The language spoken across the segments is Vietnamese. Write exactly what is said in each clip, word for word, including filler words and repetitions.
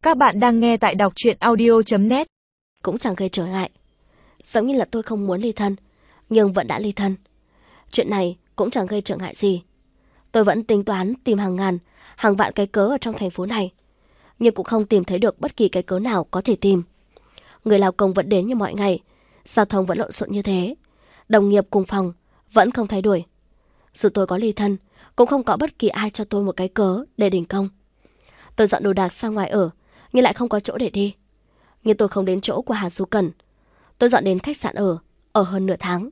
Các bạn đang nghe tại đọc truyện audio chấm net. Cũng chẳng gây trở ngại. Giống như là tôi không muốn ly thân, nhưng vẫn đã ly thân. Chuyện này cũng chẳng gây trở ngại gì. Tôi vẫn tính toán tìm hàng ngàn, hàng vạn cái cớ ở trong thành phố này, nhưng cũng không tìm thấy được bất kỳ cái cớ nào có thể tìm. Người lao công vẫn đến như mọi ngày, giao thông vẫn lộn xộn như thế, đồng nghiệp cùng phòng vẫn không thay đổi. Dù tôi có ly thân, cũng không có bất kỳ ai cho tôi một cái cớ để đình công. Tôi dọn đồ đạc sang ngoài ở, nhưng lại không có chỗ để đi. Nhưng tôi không đến chỗ của Hà Du Cần. Tôi dọn đến khách sạn ở, ở hơn nửa tháng.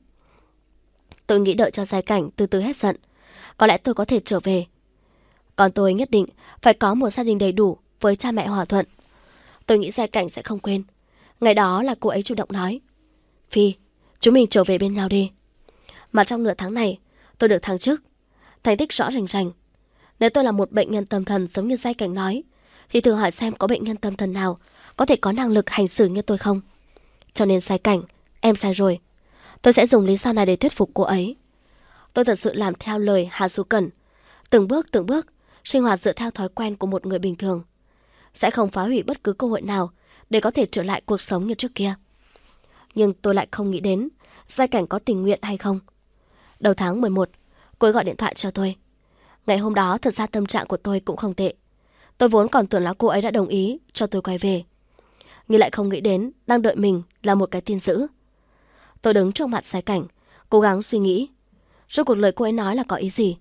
Tôi nghĩ đợi cho Giai Cảnh từ từ hết giận, có lẽ tôi có thể trở về. Còn tôi nhất định phải có một gia đình đầy đủ với cha mẹ hòa thuận. Tôi nghĩ Giai Cảnh sẽ không quên. Ngày đó là cô ấy chủ động nói: Phi, chúng mình trở về bên nhau đi. Mà trong nửa tháng này, tôi được thăng chức, thành tích rõ rành rành. Nếu tôi là một bệnh nhân tâm thần giống như Giai Cảnh nói, thì thử hỏi xem có bệnh nhân tâm thần nào có thể có năng lực hành xử như tôi không. Cho nên Giai Cảnh, em sai rồi. Tôi sẽ dùng lý do này để thuyết phục cô ấy. Tôi thật sự làm theo lời Hà Du Cẩn, từng bước từng bước sinh hoạt dựa theo thói quen của một người bình thường, sẽ không phá hủy bất cứ cơ hội nào để có thể trở lại cuộc sống như trước kia. Nhưng tôi lại không nghĩ đến Giai Cảnh có tình nguyện hay không. Đầu tháng mười một, cô ấy gọi điện thoại cho tôi. Ngày hôm đó thật ra tâm trạng của tôi cũng không tệ. Tôi vốn còn tưởng là cô ấy đã đồng ý cho tôi quay về, nhưng lại không nghĩ đến đang đợi mình là một cái tin dữ. Tôi đứng trong mặt Giai Cảnh, cố gắng suy nghĩ rốt cuộc lời cô ấy nói là có ý gì.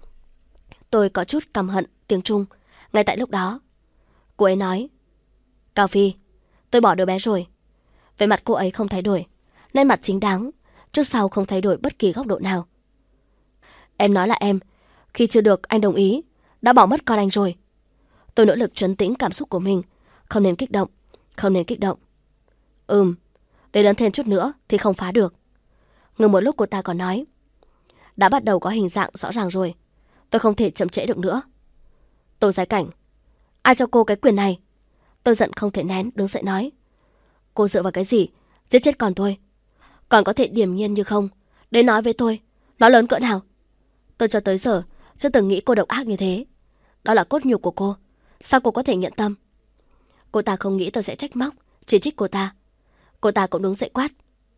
Tôi có chút căm hận tiếng Trung ngay tại lúc đó. Cô ấy nói: Cao Phi, tôi bỏ đứa bé rồi. Về mặt cô ấy không thay đổi, nên mặt chính đáng, trước sau không thay đổi bất kỳ góc độ nào. Em nói là em, khi chưa được anh đồng ý, đã bỏ mất con anh rồi. Tôi nỗ lực trấn tĩnh cảm xúc của mình, không nên kích động, không nên kích động. Ừm, để lớn thêm chút nữa thì không phá được. Ngừng một lúc cô ta còn nói: Đã bắt đầu có hình dạng rõ ràng rồi, tôi không thể chậm trễ được nữa. Tôi Giai Cảnh, ai cho cô cái quyền này? Tôi giận không thể nén, đứng dậy nói: Cô dựa vào cái gì giết chết con tôi? Còn có thể điềm nhiên như không đến nói với tôi nó lớn cỡ nào? Tôi cho tới giờ chưa từng nghĩ cô độc ác như thế. Đó là cốt nhục của cô, sao cô có thể nhận tâm? Cô ta không nghĩ tôi sẽ trách móc, chỉ trích cô ta. Cô ta cũng đứng dậy quát: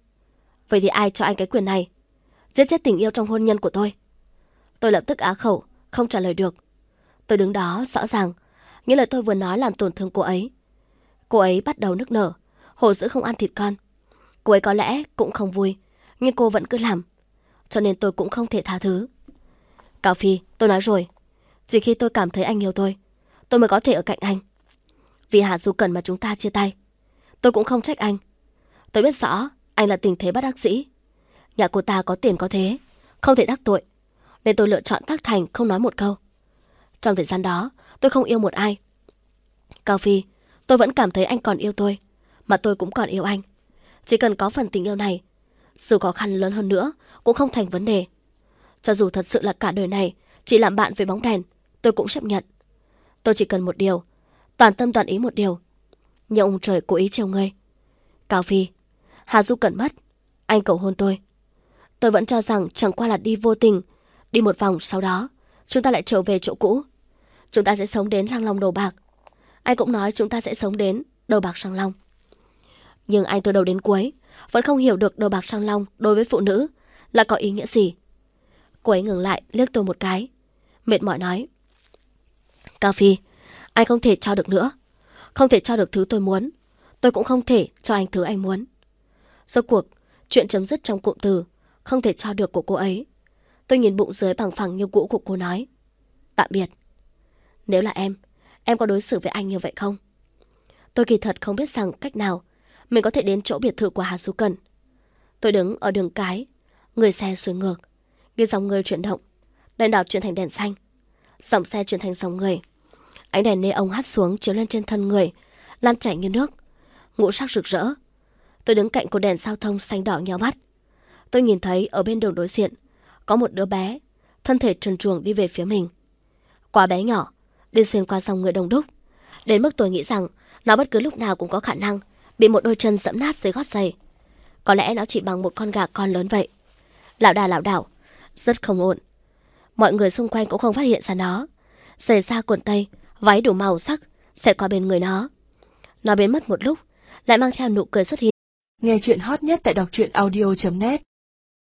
Vậy thì ai cho anh cái quyền này? Giết chết tình yêu trong hôn nhân của tôi. Tôi lập tức á khẩu, không trả lời được. Tôi đứng đó rõ ràng, những lời tôi vừa nói làm tổn thương cô ấy. Cô ấy bắt đầu nức nở, hổ dữ không ăn thịt con. Cô ấy có lẽ cũng không vui, nhưng cô vẫn cứ làm, cho nên tôi cũng không thể tha thứ. Cao Phi, tôi nói rồi, chỉ khi tôi cảm thấy anh yêu tôi, tôi mới có thể ở cạnh anh. Vì Hà Du Cần mà chúng ta chia tay, tôi cũng không trách anh. Tôi biết rõ anh là tình thế bất đắc dĩ. Nhà cô ta có tiền có thế, không thể đắc tội, nên tôi lựa chọn tác thành không nói một câu. Trong thời gian đó tôi không yêu một ai. Cao Phi, tôi vẫn cảm thấy anh còn yêu tôi, mà tôi cũng còn yêu anh. Chỉ cần có phần tình yêu này, dù khó khăn lớn hơn nữa cũng không thành vấn đề. Cho dù thật sự là cả đời này chỉ làm bạn với bóng đèn, tôi cũng chấp nhận. Tôi chỉ cần một điều, toàn tâm toàn ý một điều. Nhưng ông trời cố ý trêu ngươi. Cao Phi, Hà Du Cẩn mất, anh cầu hôn tôi. Tôi vẫn cho rằng chẳng qua là đi vô tình, đi một vòng sau đó chúng ta lại trở về chỗ cũ. Chúng ta sẽ sống đến răng long đầu bạc. Anh cũng nói chúng ta sẽ sống đến đầu bạc răng long. Nhưng anh từ đầu đến cuối vẫn không hiểu được đầu bạc răng long đối với phụ nữ là có ý nghĩa gì. Cô ấy ngừng lại liếc tôi một cái, mệt mỏi nói: Cao Phi, anh không thể cho được nữa. Không thể cho được thứ tôi muốn, tôi cũng không thể cho anh thứ anh muốn. Rốt cuộc, chuyện chấm dứt trong cụm từ không thể cho được của cô ấy. Tôi nhìn bụng dưới bằng phẳng như cũ của cô nói: Tạm biệt. Nếu là em, em có đối xử với anh như vậy không? Tôi kỳ thật không biết rằng cách nào mình có thể đến chỗ biệt thự của Hà Du Cần. Tôi đứng ở đường cái, người xe xuôi ngược, nghe dòng người chuyển động, đèn đỏ chuyển thành đèn xanh, dòng xe chuyển thành dòng người. Ánh đèn neon hắt xuống chiếu lên trên thân người, lan chảy như nước, ngũ sắc rực rỡ. Tôi đứng cạnh cột đèn giao thông xanh đỏ nhéo mắt. Tôi nhìn thấy ở bên đường đối diện có một đứa bé, thân thể trần truồng đi về phía mình. Quá bé nhỏ, đi xuyên qua dòng người đông đúc, đến mức tôi nghĩ rằng nó bất cứ lúc nào cũng có khả năng bị một đôi chân dẫm nát dưới gót giày. Có lẽ nó chỉ bằng một con gà con lớn vậy. Lảo đà lảo đảo, rất không ổn. Mọi người xung quanh cũng không phát hiện ra nó. Giày da quần tây, váy đủ màu sắc xẹt qua bên người nó. Nó biến mất một lúc, lại mang theo nụ cười xuất hiện. Nghe chuyện hot nhất tại đọc truyện audio chấm net.